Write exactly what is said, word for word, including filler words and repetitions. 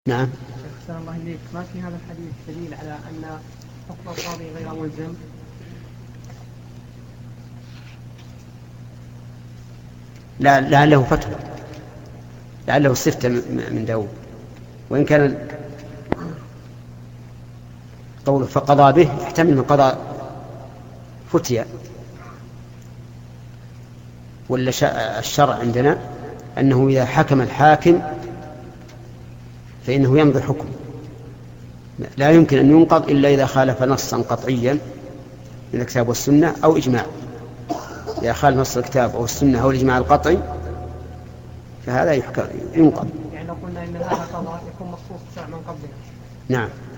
نعم. أحسن الله إليك، ما في هذا الحديث دليل على أن حكم القاضي غير ملزم؟ لا لعله فتوى، لعله استفتى من داود، وإن كان قوله فقضى به يحتمل من قضى فتيا، ولا الشرع عندنا أنه إذا حكم الحاكم فإنه يمضي حكم، لا يمكن أن ينقض إلا إذا خالف نصا قطعيا من الكتاب والسنة أو إجماع. إذا خالف نص الكتاب أو السنة أو الإجماع القطعي فهذا يحكم ينقض. يعني لو قلنا إن هذا قضاء يكون مخصوص من قبلنا. نعم.